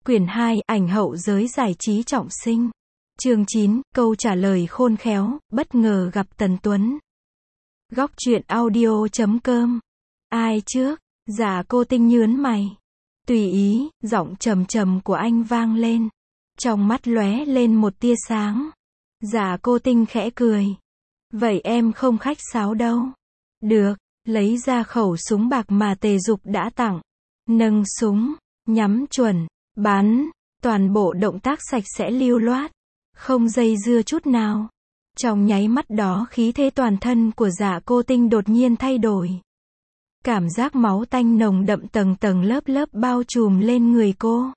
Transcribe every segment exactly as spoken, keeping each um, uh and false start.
Quyển hai, ảnh hậu giới giải trí trọng sinh. Chương chín, câu trả lời khôn khéo, bất ngờ gặp Tần Tuấn. Góc truyện audio chấm com. Ai trước? Dạ Cô Tinh nhớn mày. Tùy ý, giọng trầm trầm của anh vang lên. Trong mắt lóe lên một tia sáng. Dạ Cô Tinh khẽ cười. Vậy em không khách sáo đâu. Được, lấy ra khẩu súng bạc mà Tề Dục đã tặng. Nâng súng, nhắm chuẩn, bắn, toàn bộ động tác sạch sẽ lưu loát, không dây dưa chút nào. Trong nháy mắt đó khí thế toàn thân của Dạ Cô Tinh đột nhiên thay đổi. Cảm giác máu tanh nồng đậm tầng tầng lớp lớp bao trùm lên người cô.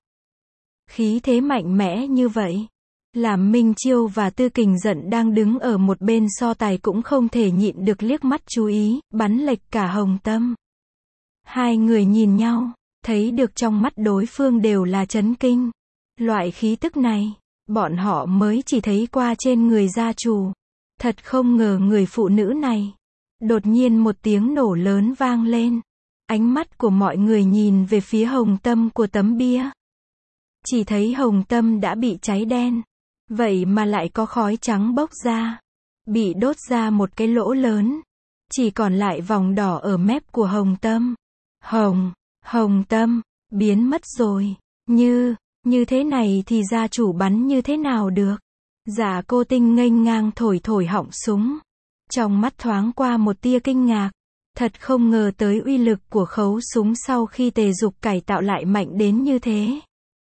Khí thế mạnh mẽ như vậy, làm Minh Chiêu và Tư Kình Giận đang đứng ở một bên so tài cũng không thể nhịn được liếc mắt chú ý, bắn lệch cả Hồng Tâm. Hai người nhìn nhau, thấy được trong mắt đối phương đều là chấn kinh. Loại khí tức này, bọn họ mới chỉ thấy qua trên người gia chủ. Thật không ngờ người phụ nữ này. Đột nhiên một tiếng nổ lớn vang lên. Ánh mắt của mọi người nhìn về phía Hồng Tâm của tấm bia. Chỉ thấy Hồng Tâm đã bị cháy đen. Vậy mà lại có khói trắng bốc ra. Bị đốt ra một cái lỗ lớn. Chỉ còn lại vòng đỏ ở mép của Hồng Tâm. Hồng, Hồng Tâm, biến mất rồi. Như, như thế này thì gia chủ bắn như thế nào được? Dạ Cô Tinh nghênh ngang thổi thổi họng súng. Trong mắt thoáng qua một tia kinh ngạc. Thật không ngờ tới uy lực của khẩu súng sau khi Tề Dục cải tạo lại mạnh đến như thế.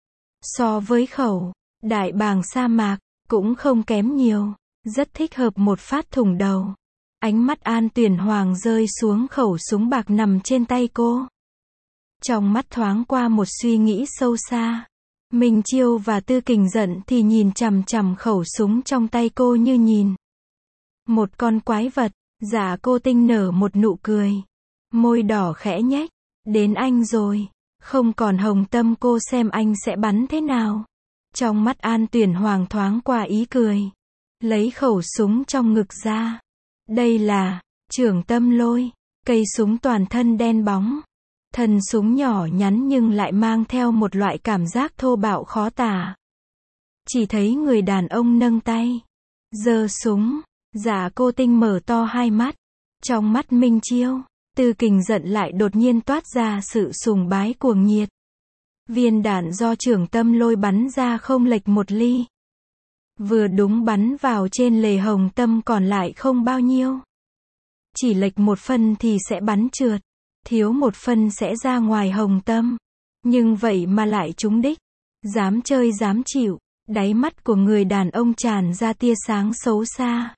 So với khẩu đại bàng sa mạc, cũng không kém nhiều. Rất thích hợp một phát thủng đầu. Ánh mắt An Tuyển Hoàng rơi xuống khẩu súng bạc nằm trên tay cô. Trong mắt thoáng qua một suy nghĩ sâu xa. Minh Chiêu và Tư Kình Giận thì nhìn chằm chằm khẩu súng trong tay cô như nhìn một con quái vật. Dạ Cô Tinh nở một nụ cười. Môi đỏ khẽ nhếch. Đến anh rồi. Không còn Hồng Tâm, cô xem anh sẽ bắn thế nào. Trong mắt An Tuyển Hoàng thoáng qua ý cười. Lấy khẩu súng trong ngực ra. Đây là Trưởng Tâm Lôi. Cây súng toàn thân đen bóng. Thân súng nhỏ nhắn nhưng lại mang theo một loại cảm giác thô bạo khó tả. Chỉ thấy người đàn ông nâng tay, giơ súng. Dạ Cô Tinh mở to hai mắt. Trong mắt Minh Chiêu, Tư Kình Giận lại đột nhiên toát ra sự sùng bái cuồng nhiệt. Viên đạn do Trưởng Tâm Lôi bắn ra không lệch một ly. Vừa đúng bắn vào trên lề Hồng Tâm còn lại không bao nhiêu. Chỉ lệch một phân thì sẽ bắn trượt. Thiếu một phân sẽ ra ngoài Hồng Tâm. Nhưng vậy mà lại trúng đích. Dám chơi dám chịu. Đáy mắt của người đàn ông tràn ra tia sáng xấu xa.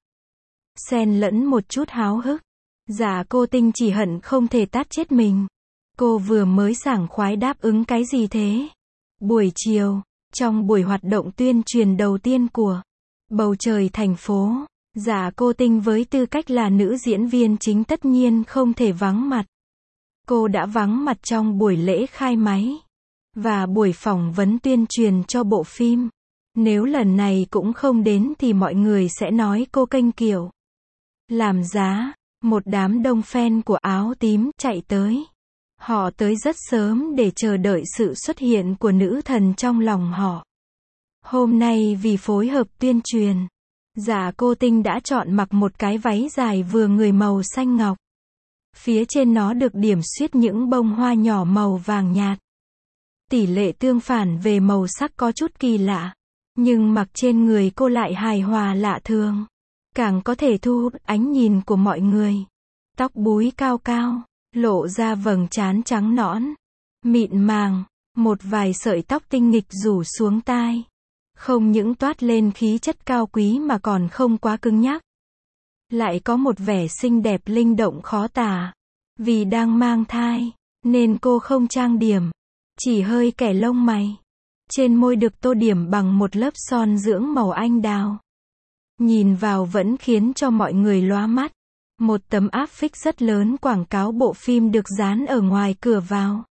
Xen lẫn một chút háo hức. Dạ Cô Tinh chỉ hận không thể tát chết mình. Cô vừa mới sảng khoái đáp ứng cái gì thế? Buổi chiều, trong buổi hoạt động tuyên truyền đầu tiên của Bầu Trời Thành Phố, Dạ Cô Tinh với tư cách là nữ diễn viên chính tất nhiên không thể vắng mặt. Cô đã vắng mặt trong buổi lễ khai máy và buổi phỏng vấn tuyên truyền cho bộ phim. Nếu lần này cũng không đến thì mọi người sẽ nói cô kênh kiểu làm giá. Một đám đông fan của áo tím chạy tới. Họ tới rất sớm để chờ đợi sự xuất hiện của nữ thần trong lòng họ. Hôm nay vì phối hợp tuyên truyền, Dạ Cô Tinh đã chọn mặc một cái váy dài vừa người màu xanh ngọc. Phía trên nó được điểm xuyết những bông hoa nhỏ màu vàng nhạt. Tỷ lệ tương phản về màu sắc có chút kỳ lạ. Nhưng mặc trên người cô lại hài hòa lạ thường. Càng có thể thu hút ánh nhìn của mọi người. Tóc búi cao cao, lộ ra vầng trán trắng nõn, mịn màng, một vài sợi tóc tinh nghịch rủ xuống tai. Không những toát lên khí chất cao quý mà còn không quá cứng nhắc. Lại có một vẻ xinh đẹp linh động khó tả. Vì đang mang thai, nên cô không trang điểm, chỉ hơi kẻ lông mày. Trên môi được tô điểm bằng một lớp son dưỡng màu anh đào. Nhìn vào vẫn khiến cho mọi người lóa mắt. Một tấm áp phích rất lớn quảng cáo bộ phim được dán ở ngoài cửa vào.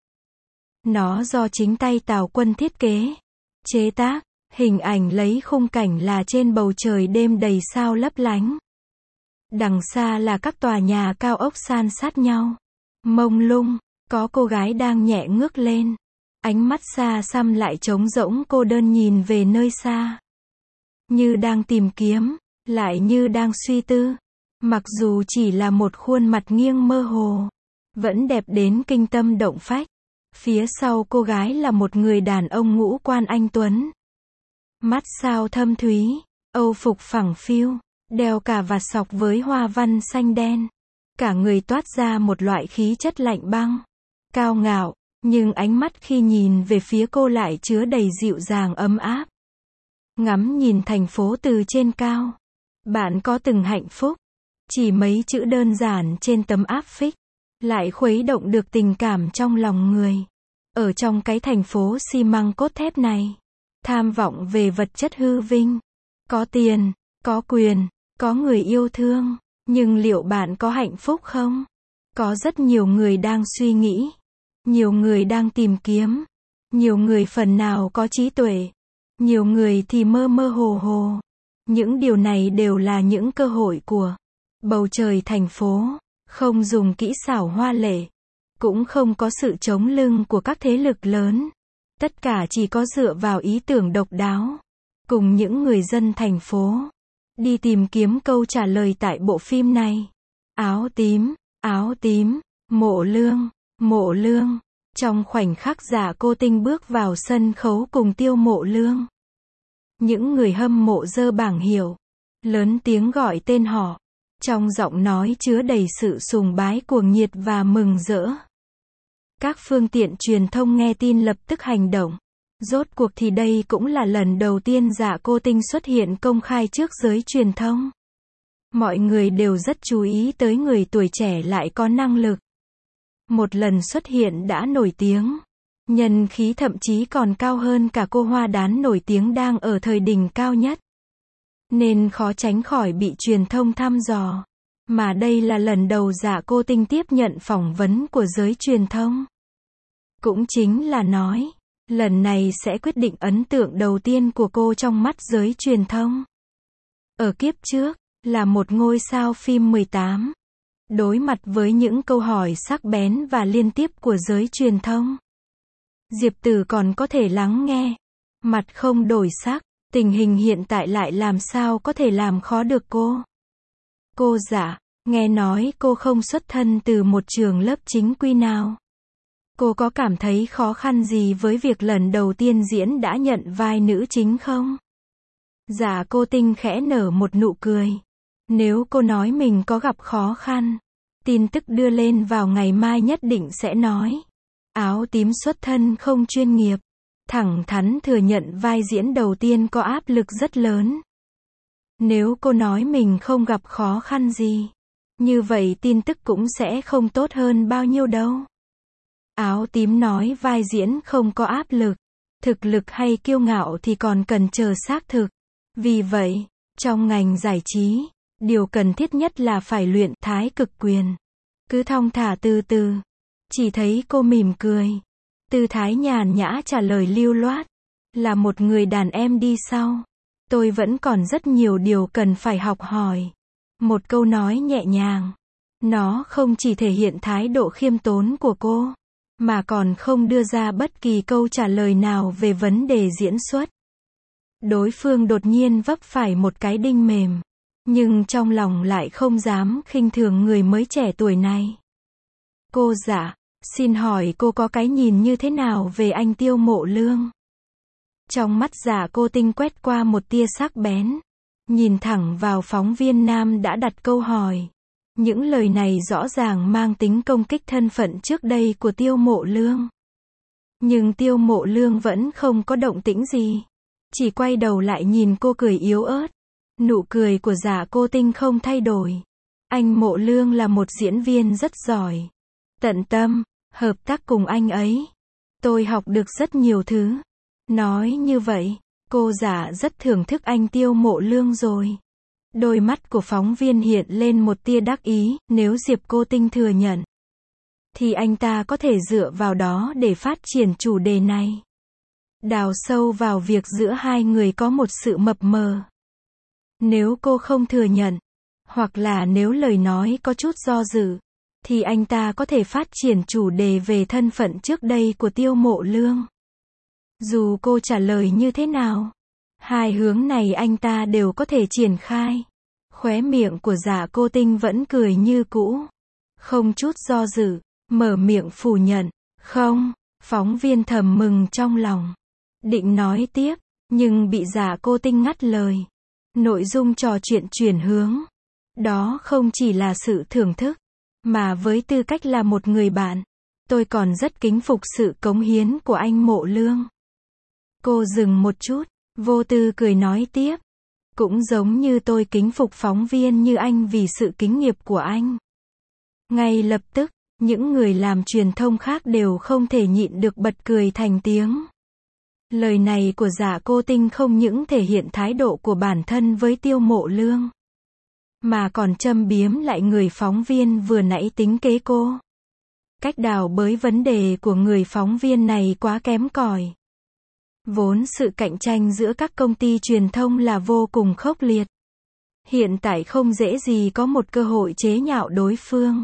Nó do chính tay Tào Quân thiết kế, chế tác. Hình ảnh lấy khung cảnh là trên bầu trời đêm đầy sao lấp lánh. Đằng xa là các tòa nhà cao ốc san sát nhau. Mông lung, có cô gái đang nhẹ ngước lên. Ánh mắt xa xăm lại trống rỗng cô đơn nhìn về nơi xa. Như đang tìm kiếm, lại như đang suy tư. Mặc dù chỉ là một khuôn mặt nghiêng mơ hồ, vẫn đẹp đến kinh tâm động phách. Phía sau cô gái là một người đàn ông ngũ quan anh tuấn. Mắt sao thâm thúy, âu phục phẳng phiu, đeo cả vạt sọc với hoa văn xanh đen. Cả người toát ra một loại khí chất lạnh băng, cao ngạo, nhưng ánh mắt khi nhìn về phía cô lại chứa đầy dịu dàng ấm áp. Ngắm nhìn thành phố từ trên cao. Bạn có từng hạnh phúc? Chỉ mấy chữ đơn giản trên tấm áp phích, lại khuấy động được tình cảm trong lòng người. Ở trong cái thành phố xi măng cốt thép này, tham vọng về vật chất hư vinh, có tiền, có quyền, có người yêu thương, nhưng liệu bạn có hạnh phúc không? Có rất nhiều người đang suy nghĩ, nhiều người đang tìm kiếm, nhiều người phần nào có trí tuệ, nhiều người thì mơ mơ hồ hồ. Những điều này đều là những cơ hội của bầu trời thành phố, không dùng kỹ xảo hoa lệ, cũng không có sự chống lưng của các thế lực lớn. Tất cả chỉ có dựa vào ý tưởng độc đáo, cùng những người dân thành phố, đi tìm kiếm câu trả lời tại bộ phim này. Áo tím, áo tím, Mộ Lương, Mộ Lương. Trong khoảnh khắc Dạ Cô Tinh bước vào sân khấu cùng Tiêu Mộ Lương, những người hâm mộ giơ bảng hiệu, lớn tiếng gọi tên họ. Trong giọng nói chứa đầy sự sùng bái cuồng nhiệt và mừng rỡ. Các phương tiện truyền thông nghe tin lập tức hành động. Rốt cuộc thì đây cũng là lần đầu tiên Dạ Cô Tinh xuất hiện công khai trước giới truyền thông. Mọi người đều rất chú ý tới người tuổi trẻ lại có năng lực. Một lần xuất hiện đã nổi tiếng. Nhân khí thậm chí còn cao hơn cả cô hoa đán nổi tiếng đang ở thời đỉnh cao nhất. Nên khó tránh khỏi bị truyền thông thăm dò. Mà đây là lần đầu Dạ Cô Tinh tiếp nhận phỏng vấn của giới truyền thông. Cũng chính là nói, lần này sẽ quyết định ấn tượng đầu tiên của cô trong mắt giới truyền thông. Ở kiếp trước, là một ngôi sao phim mười tám. Đối mặt với những câu hỏi sắc bén và liên tiếp của giới truyền thông, Diệp Tử còn có thể lắng nghe, mặt không đổi sắc. Tình hình hiện tại lại làm sao có thể làm khó được cô. Cô Dạ, nghe nói cô không xuất thân từ một trường lớp chính quy nào. Cô có cảm thấy khó khăn gì với việc lần đầu tiên diễn đã nhận vai nữ chính không? Dạ Cô Tinh khẽ nở một nụ cười. Nếu cô nói mình có gặp khó khăn, tin tức đưa lên vào ngày mai nhất định sẽ nói. Áo tím xuất thân không chuyên nghiệp. Thẳng thắn thừa nhận vai diễn đầu tiên có áp lực rất lớn. Nếu cô nói mình không gặp khó khăn gì, như vậy tin tức cũng sẽ không tốt hơn bao nhiêu đâu. Áo tím nói vai diễn không có áp lực, thực lực hay kiêu ngạo thì còn cần chờ xác thực. Vì vậy, trong ngành giải trí, điều cần thiết nhất là phải luyện thái cực quyền. Cứ thong thả từ từ. Chỉ thấy cô mỉm cười. Tư thái nhàn nhã trả lời lưu loát. Là một người đàn em đi sau. Tôi vẫn còn rất nhiều điều cần phải học hỏi. Một câu nói nhẹ nhàng. Nó không chỉ thể hiện thái độ khiêm tốn của cô, mà còn không đưa ra bất kỳ câu trả lời nào về vấn đề diễn xuất. Đối phương đột nhiên vấp phải một cái đinh mềm. Nhưng trong lòng lại không dám khinh thường người mới trẻ tuổi này. Cô Dạ, xin hỏi cô có cái nhìn như thế nào về anh Tiêu Mộ Lương? Trong mắt Dạ Cô Tinh quét qua một tia sắc bén. Nhìn thẳng vào phóng viên nam đã đặt câu hỏi. Những lời này rõ ràng mang tính công kích thân phận trước đây của Tiêu Mộ Lương. Nhưng Tiêu Mộ Lương vẫn không có động tĩnh gì. Chỉ quay đầu lại nhìn cô cười yếu ớt. Nụ cười của Dạ Cô Tinh không thay đổi. Anh Mộ Lương là một diễn viên rất giỏi. Tận tâm, hợp tác cùng anh ấy. Tôi học được rất nhiều thứ. Nói như vậy, cô Dạ rất thưởng thức anh Tiêu Mộ Lương rồi. Đôi mắt của phóng viên hiện lên một tia đắc ý, nếu Diệp Cô Tinh thừa nhận, thì anh ta có thể dựa vào đó để phát triển chủ đề này. Đào sâu vào việc giữa hai người có một sự mập mờ. Nếu cô không thừa nhận, hoặc là nếu lời nói có chút do dự, thì anh ta có thể phát triển chủ đề về thân phận trước đây của Tiêu Mộ Lương. Dù cô trả lời như thế nào, hai hướng này anh ta đều có thể triển khai. Khóe miệng của Dạ Cô Tinh vẫn cười như cũ, không chút do dự, mở miệng phủ nhận. Không, phóng viên thầm mừng trong lòng, định nói tiếp, nhưng bị Dạ Cô Tinh ngắt lời. Nội dung trò chuyện chuyển hướng. Đó không chỉ là sự thưởng thức, mà với tư cách là một người bạn, tôi còn rất kính phục sự cống hiến của anh Mộ Lương. Cô dừng một chút, vô tư cười nói tiếp. Cũng giống như tôi kính phục phóng viên như anh vì sự kính nghiệp của anh. Ngay lập tức, những người làm truyền thông khác đều không thể nhịn được bật cười thành tiếng. Lời này của Dạ Cô Tinh không những thể hiện thái độ của bản thân với Tiêu Mộ Lương, mà còn châm biếm lại người phóng viên vừa nãy tính kế cô. Cách đào bới vấn đề của người phóng viên này quá kém cỏi. Vốn sự cạnh tranh giữa các công ty truyền thông là vô cùng khốc liệt. Hiện tại không dễ gì có một cơ hội chế nhạo đối phương.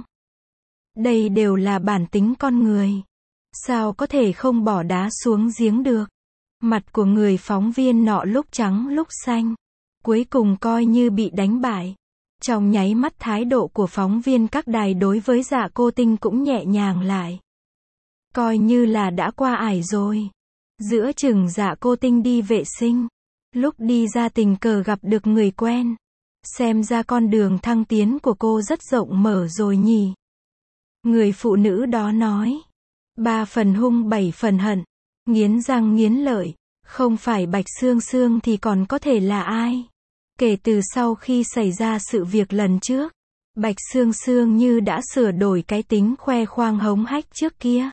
Đây đều là bản tính con người. Sao có thể không bỏ đá xuống giếng được? Mặt của người phóng viên nọ lúc trắng lúc xanh. Cuối cùng coi như bị đánh bại. Trong nháy mắt thái độ của phóng viên các đài đối với Dạ Cô Tinh cũng nhẹ nhàng lại. Coi như là đã qua ải rồi. Giữa chừng Dạ Cô Tinh đi vệ sinh. Lúc đi ra tình cờ gặp được người quen. Xem ra con đường thăng tiến của cô rất rộng mở rồi nhỉ. Người phụ nữ đó nói. Ba phần hung bảy phần hận. Nghiến răng nghiến lợi. Không phải Bạch Sương Sương thì còn có thể là ai? Kể từ sau khi xảy ra sự việc lần trước, Bạch Sương Sương như đã sửa đổi cái tính khoe khoang hống hách trước kia.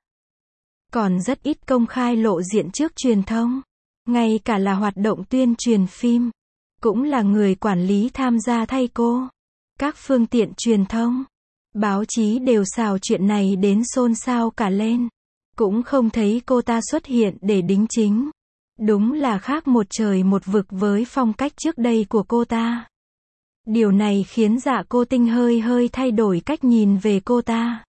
Còn rất ít công khai lộ diện trước truyền thông. Ngay cả là hoạt động tuyên truyền phim, cũng là người quản lý tham gia thay cô. Các phương tiện truyền thông, báo chí đều xào chuyện này đến xôn xao cả lên. Cũng không thấy cô ta xuất hiện để đính chính. Đúng là khác một trời một vực với phong cách trước đây của cô ta. Điều này khiến Dạ Cô Tinh hơi hơi thay đổi cách nhìn về cô ta.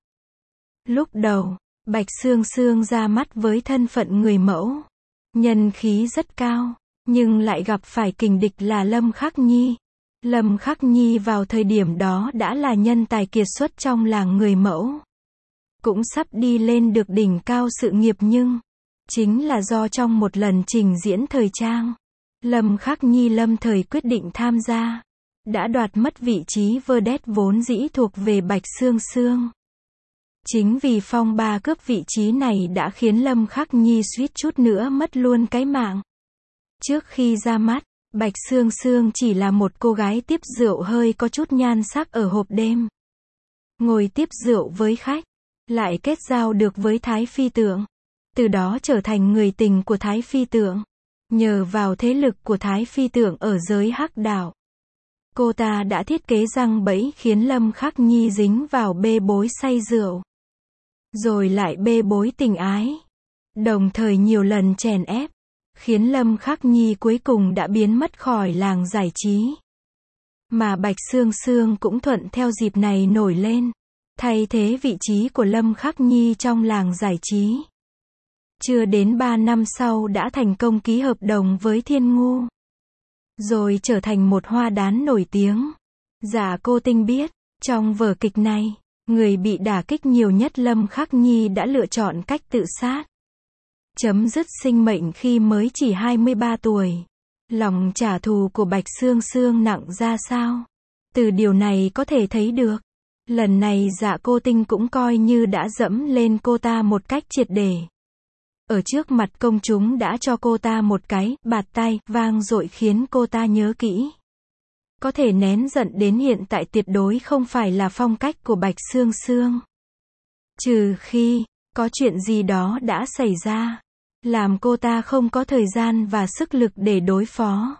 Lúc đầu, Bạch Sương Sương ra mắt với thân phận người mẫu. Nhân khí rất cao, nhưng lại gặp phải kình địch là Lâm Khắc Nhi. Lâm Khắc Nhi vào thời điểm đó đã là nhân tài kiệt xuất trong làng người mẫu. Cũng sắp đi lên được đỉnh cao sự nghiệp nhưng chính là do trong một lần trình diễn thời trang, Lâm Khắc Nhi lâm thời quyết định tham gia, đã đoạt mất vị trí vedette vốn dĩ thuộc về Bạch Sương Sương. Chính vì phong ba cướp vị trí này đã khiến Lâm Khắc Nhi suýt chút nữa mất luôn cái mạng. Trước khi ra mắt, Bạch Sương Sương chỉ là một cô gái tiếp rượu hơi có chút nhan sắc ở hộp đêm. Ngồi tiếp rượu với khách, lại kết giao được với Thái Phi Tượng. Từ đó trở thành người tình của Thái Phi Tượng. Nhờ vào thế lực của Thái Phi Tượng ở giới hắc đạo, cô ta đã thiết kế răng bẫy khiến Lâm Khắc Nhi dính vào bê bối say rượu. Rồi lại bê bối tình ái. Đồng thời nhiều lần chèn ép, khiến Lâm Khắc Nhi cuối cùng đã biến mất khỏi làng giải trí. Mà Bạch Sương Sương cũng thuận theo dịp này nổi lên, thay thế vị trí của Lâm Khắc Nhi trong làng giải trí. Chưa đến ba năm sau đã thành công ký hợp đồng với Thiên Ngu. Rồi trở thành một hoa đán nổi tiếng. Dạ Cô Tinh biết, trong vở kịch này, người bị đả kích nhiều nhất Lâm Khắc Nhi đã lựa chọn cách tự sát. Chấm dứt sinh mệnh khi mới chỉ hai mươi ba tuổi. Lòng trả thù của Bạch Sương Sương nặng ra sao? Từ điều này có thể thấy được. Lần này Dạ Cô Tinh cũng coi như đã dẫm lên cô ta một cách triệt để. Ở trước mặt công chúng đã cho cô ta một cái bạt tai vang dội khiến cô ta nhớ kỹ. Có thể nén giận đến hiện tại tuyệt đối không phải là phong cách của Bạch Sương Sương. Trừ khi có chuyện gì đó đã xảy ra, làm cô ta không có thời gian và sức lực để đối phó.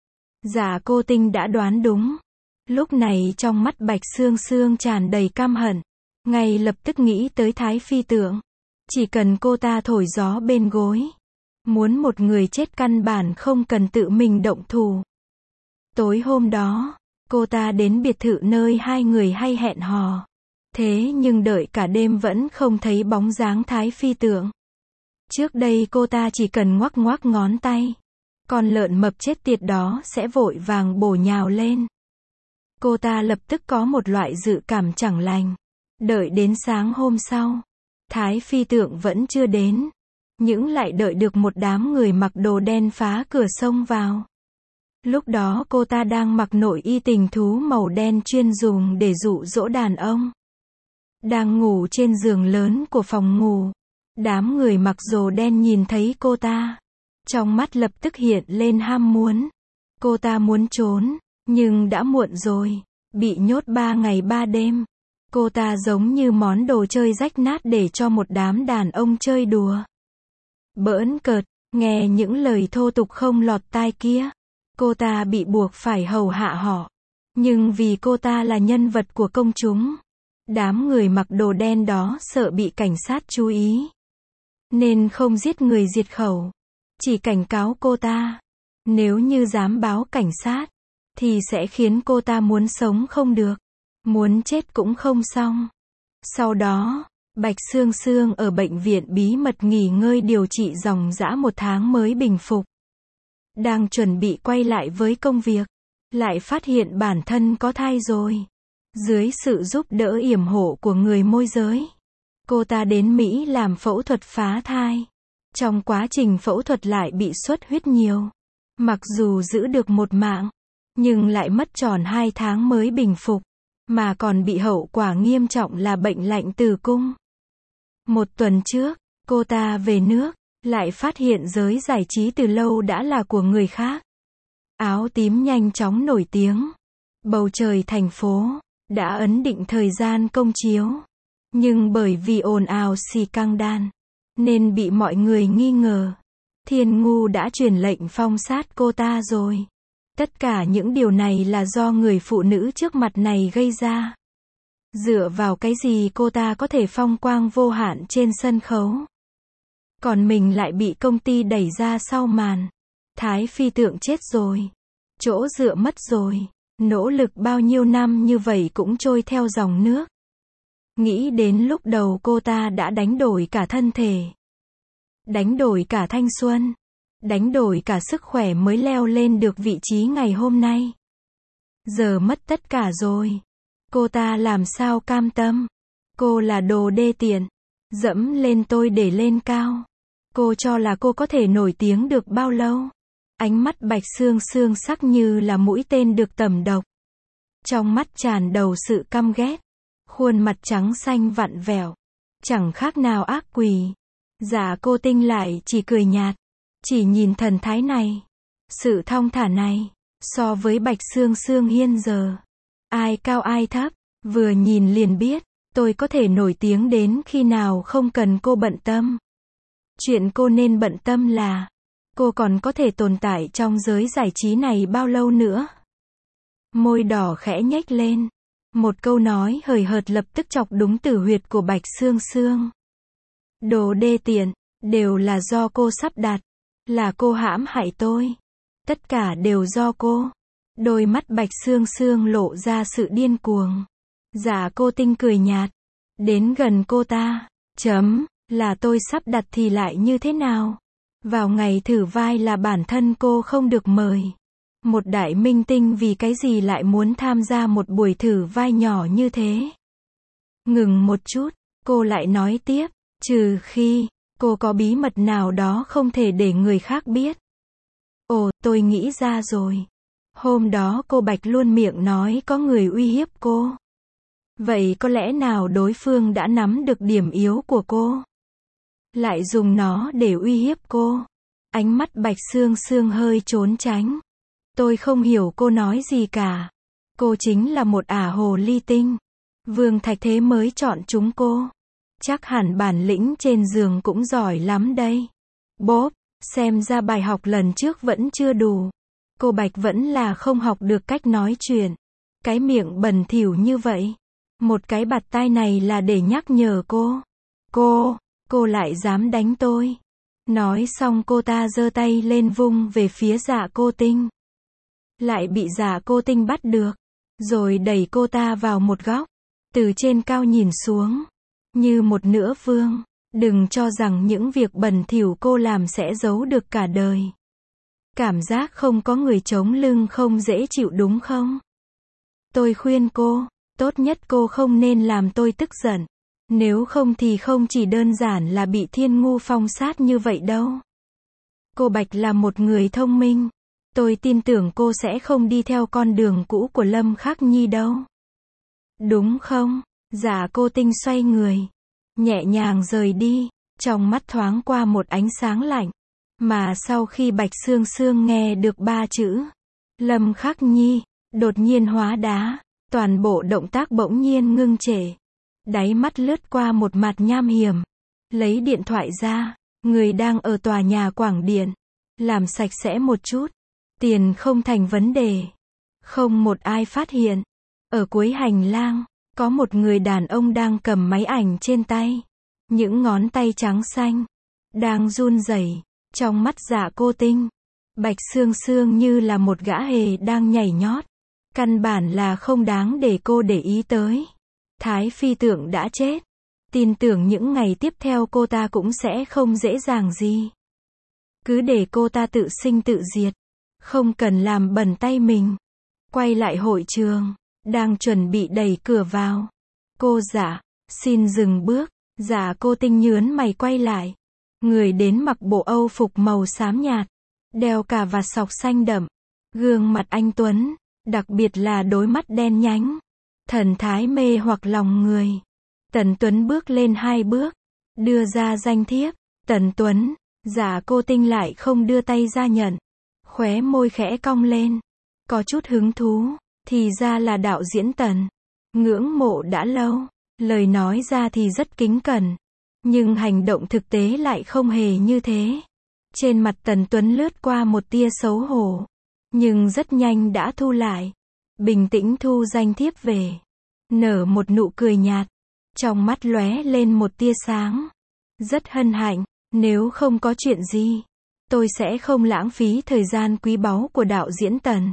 Dạ Cô Tinh đã đoán đúng. Lúc này trong mắt Bạch Sương Sương tràn đầy căm hận, ngay lập tức nghĩ tới Thái Phi Tượng. Chỉ cần cô ta thổi gió bên gối, muốn một người chết căn bản không cần tự mình động thủ. Tối hôm đó, cô ta đến biệt thự nơi hai người hay hẹn hò. Thế nhưng đợi cả đêm vẫn không thấy bóng dáng Thái Phi Tượng. Trước đây cô ta chỉ cần ngoắc ngoắc ngón tay, con lợn mập chết tiệt đó sẽ vội vàng bổ nhào lên. Cô ta lập tức có một loại dự cảm chẳng lành. Đợi đến sáng hôm sau, Thái Phi Tượng vẫn chưa đến, nhưng lại đợi được một đám người mặc đồ đen phá cửa xông vào. Lúc đó cô ta đang mặc nội y tình thú màu đen chuyên dùng để dụ dỗ đàn ông. Đang ngủ trên giường lớn của phòng ngủ. Đám người mặc đồ đen nhìn thấy cô ta, trong mắt lập tức hiện lên ham muốn. Cô ta muốn trốn, nhưng đã muộn rồi, bị nhốt ba ngày ba đêm. Cô ta giống như món đồ chơi rách nát để cho một đám đàn ông chơi đùa. Bỡn cợt, nghe những lời thô tục không lọt tai kia, cô ta bị buộc phải hầu hạ họ. Nhưng vì cô ta là nhân vật của công chúng, đám người mặc đồ đen đó sợ bị cảnh sát chú ý, nên không giết người diệt khẩu, chỉ cảnh cáo cô ta, nếu như dám báo cảnh sát, thì sẽ khiến cô ta muốn sống không được, muốn chết cũng không xong. Sau đó, Bạch Sương Sương ở bệnh viện bí mật nghỉ ngơi điều trị dòng dã một tháng mới bình phục. Đang chuẩn bị quay lại với công việc, lại phát hiện bản thân có thai rồi. Dưới sự giúp đỡ yểm hộ của người môi giới, cô ta đến Mỹ làm phẫu thuật phá thai. Trong quá trình phẫu thuật lại bị xuất huyết nhiều. Mặc dù giữ được một mạng, nhưng lại mất tròn hai tháng mới bình phục, mà còn bị hậu quả nghiêm trọng là bệnh lạnh tử cung. Một tuần trước, cô ta về nước, lại phát hiện giới giải trí từ lâu đã là của người khác. Áo tím nhanh chóng nổi tiếng. Bầu trời thành phố đã ấn định thời gian công chiếu, nhưng bởi vì ồn ào xì căng đan, nên bị mọi người nghi ngờ. Thiên Ngu đã truyền lệnh phong sát cô ta rồi. Tất cả những điều này là do người phụ nữ trước mặt này gây ra. Dựa vào cái gì cô ta có thể phong quang vô hạn trên sân khấu, còn mình lại bị công ty đẩy ra sau màn. Thái Phi Tượng chết rồi, chỗ dựa mất rồi, nỗ lực bao nhiêu năm như vậy cũng trôi theo dòng nước. Nghĩ đến lúc đầu cô ta đã đánh đổi cả thân thể, đánh đổi cả thanh xuân, đánh đổi cả sức khỏe mới leo lên được vị trí ngày hôm nay. Giờ mất tất cả rồi, cô ta làm sao cam tâm? Cô là đồ đê tiện, dẫm lên tôi để lên cao. Cô cho là cô có thể nổi tiếng được bao lâu? Ánh mắt Bạch Sương Sương sắc như là mũi tên được tẩm độc. Trong mắt tràn đầu sự căm ghét, khuôn mặt trắng xanh vặn vẹo, chẳng khác nào ác quỷ. Dạ cô Tinh lại chỉ cười nhạt, chỉ nhìn thần thái này, sự thong thả này, so với Bạch Sương Sương hiện giờ, ai cao ai thấp, vừa nhìn liền biết, tôi có thể nổi tiếng đến khi nào không cần cô bận tâm. Chuyện cô nên bận tâm là, cô còn có thể tồn tại trong giới giải trí này bao lâu nữa. Môi đỏ khẽ nhếch lên, một câu nói hời hợt lập tức chọc đúng tử huyệt của Bạch Sương Sương. Đồ đê tiện, đều là do cô sắp đặt, là cô hãm hại tôi. Tất cả đều do cô. Đôi mắt Bạch Sương Sương lộ ra sự điên cuồng. Dạ cô Tinh cười nhạt, đến gần cô ta, chấm, là tôi sắp đặt thì lại như thế nào? Vào ngày thử vai là bản thân cô không được mời. Một đại minh tinh vì cái gì lại muốn tham gia một buổi thử vai nhỏ như thế? Ngừng một chút, cô lại nói tiếp, trừ khi, cô có bí mật nào đó không thể để người khác biết. Ồ, tôi nghĩ ra rồi. Hôm đó cô Bạch luôn miệng nói có người uy hiếp cô. Vậy có lẽ nào đối phương đã nắm được điểm yếu của cô, lại dùng nó để uy hiếp cô? Ánh mắt Bạch Sương Sương hơi trốn tránh. Tôi không hiểu cô nói gì cả. Cô chính là một ả hồ ly tinh. Vương Thạch Thế mới chọn chúng cô. Chắc hẳn bản lĩnh trên giường cũng giỏi lắm đây. Bốp, xem ra bài học lần trước vẫn chưa đủ. Cô Bạch vẫn là không học được cách nói chuyện. Cái miệng bẩn thỉu như vậy. Một cái bạt tai này là để nhắc nhở cô. Cô, cô lại dám đánh tôi. Nói xong cô ta giơ tay lên vung về phía Dạ cô Tinh. Lại bị Dạ cô Tinh bắt được. Rồi đẩy cô ta vào một góc. từ trên cao nhìn xuống, như một nửa vương. Đừng cho rằng những việc bẩn thỉu cô làm sẽ giấu được cả đời. Cảm giác không có người chống lưng không dễ chịu đúng không? Tôi khuyên cô, tốt nhất cô không nên làm tôi tức giận. Nếu không thì không chỉ đơn giản là bị Thiên Ngu phong sát như vậy đâu. Cô Bạch là một người thông minh. Tôi tin tưởng cô sẽ không đi theo con đường cũ của Lâm Khắc Nhi đâu. Đúng không? Dạ cô Tinh xoay người, nhẹ nhàng rời đi, trong mắt thoáng qua một ánh sáng lạnh. Mà sau khi Bạch Sương Sương nghe được ba chữ Lâm Khắc Nhi, đột nhiên hóa đá, toàn bộ động tác bỗng nhiên ngưng trệ. Đáy mắt lướt qua một mặt nham hiểm. Lấy điện thoại ra, người đang ở tòa nhà Quảng Điện. Làm sạch sẽ một chút. Tiền không thành vấn đề. Không một ai phát hiện. Ở cuối hành lang, có một người đàn ông đang cầm máy ảnh trên tay. Những ngón tay trắng xanh, đang run rẩy. Trong mắt Dạ Cô Tinh, Bạch Sương Sương như là một gã hề đang nhảy nhót. Căn bản là không đáng để cô để ý tới. Thái Phi Tượng đã chết. Tin tưởng những ngày tiếp theo cô ta cũng sẽ không dễ dàng gì. Cứ để cô ta tự sinh tự diệt. Không cần làm bẩn tay mình. Quay lại hội trường, đang chuẩn bị đẩy cửa vào. Cô Dạ, xin dừng bước. Dạ Cô Tinh nhớn mày quay lại. Người đến mặc bộ Âu phục màu xám nhạt, đeo cà vạt sọc xanh đậm, gương mặt anh tuấn, đặc biệt là đôi mắt đen nhánh, thần thái mê hoặc lòng người. Tần Tuấn bước lên hai bước, đưa ra danh thiếp. Tần Tuấn. Dạ Cô Tinh lại không đưa tay ra nhận, khóe môi khẽ cong lên, có chút hứng thú. Thì ra là đạo diễn Tần, ngưỡng mộ đã lâu. Lời nói ra thì rất kính cẩn, nhưng hành động thực tế lại không hề như thế. Trên mặt Tần Tuấn lướt qua một tia xấu hổ, nhưng rất nhanh đã thu lại. Bình tĩnh thu danh thiếp về, nở một nụ cười nhạt, trong mắt lóe lên một tia sáng. Rất hân hạnh, nếu không có chuyện gì, tôi sẽ không lãng phí thời gian quý báu của đạo diễn Tần.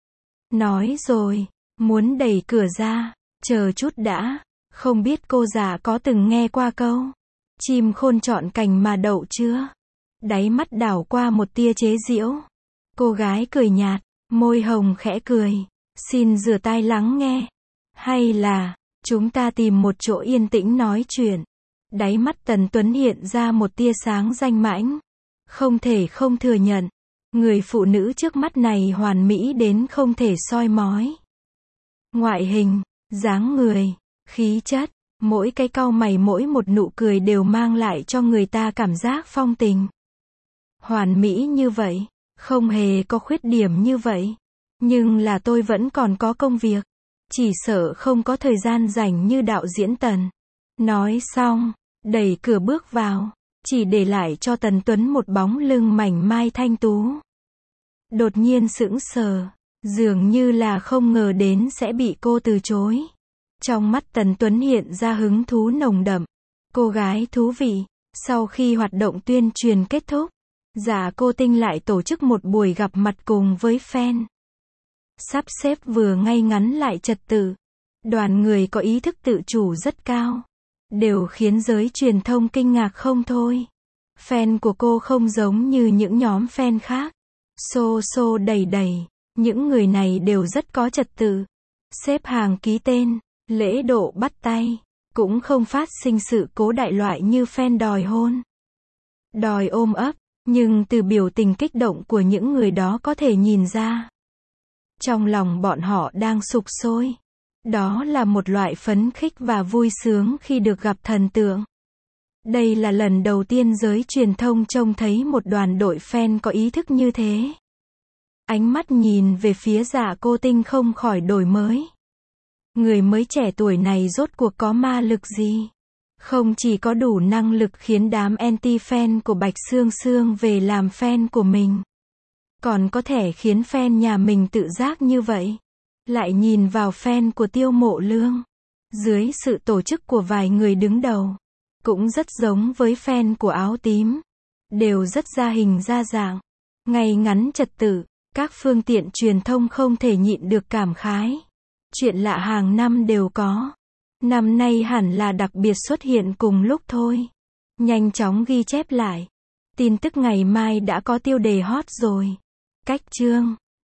Nói rồi, muốn đẩy cửa ra, chờ chút đã. Không biết cô già có từng nghe qua câu chim khôn chọn cành mà đậu chưa? Đáy mắt đảo qua một tia chế giễu. Cô gái cười nhạt, môi hồng khẽ cười. Xin rửa tai lắng nghe. Hay là, chúng ta tìm một chỗ yên tĩnh nói chuyện. Đáy mắt Tần Tuấn hiện ra một tia sáng danh mãnh. Không thể không thừa nhận, người phụ nữ trước mắt này hoàn mỹ đến không thể soi mói. Ngoại hình, dáng người, khí chất, mỗi cái cau mày mỗi một nụ cười đều mang lại cho người ta cảm giác phong tình. Hoàn mỹ như vậy, không hề có khuyết điểm như vậy. Nhưng là tôi vẫn còn có công việc. Chỉ sợ không có thời gian rảnh như đạo diễn Tần. Nói xong, đẩy cửa bước vào, chỉ để lại cho Tần Tuấn một bóng lưng mảnh mai thanh tú. Đột nhiên sững sờ, dường như là không ngờ đến sẽ bị cô từ chối. Trong mắt Tần Tuấn hiện ra hứng thú nồng đậm. Cô gái thú vị. Sau khi hoạt động tuyên truyền kết thúc, Dạ Cô Tinh lại tổ chức một buổi gặp mặt cùng với fan. Sắp xếp vừa ngay ngắn lại trật tự. Đoàn người có ý thức tự chủ rất cao, đều khiến giới truyền thông kinh ngạc không thôi. Fan của cô không giống như những nhóm fan khác, xô xô đầy đầy. Những người này đều rất có trật tự, xếp hàng ký tên, lễ độ bắt tay, cũng không phát sinh sự cố đại loại như fan đòi hôn, đòi ôm ấp. Nhưng từ biểu tình kích động của những người đó có thể nhìn ra, trong lòng bọn họ đang sục sôi. Đó là một loại phấn khích và vui sướng khi được gặp thần tượng. Đây là lần đầu tiên giới truyền thông trông thấy một đoàn đội fan có ý thức như thế. Ánh mắt nhìn về phía Dạ Cô Tinh không khỏi đổi mới. Người mới trẻ tuổi này rốt cuộc có ma lực gì? Không chỉ có đủ năng lực khiến đám anti-fan của Bạch Sương Sương về làm fan của mình, còn có thể khiến fan nhà mình tự giác như vậy. Lại nhìn vào fan của Tiêu Mộ Lương, dưới sự tổ chức của vài người đứng đầu, cũng rất giống với fan của Áo Tím. Đều rất ra hình ra dạng, ngay ngắn trật tự. Các phương tiện truyền thông không thể nhịn được cảm khái. Chuyện lạ hàng năm đều có, Năm nay hẳn là đặc biệt xuất hiện cùng lúc thôi. Nhanh chóng ghi chép lại. Tin tức ngày mai đã có tiêu đề hot rồi. Cách chương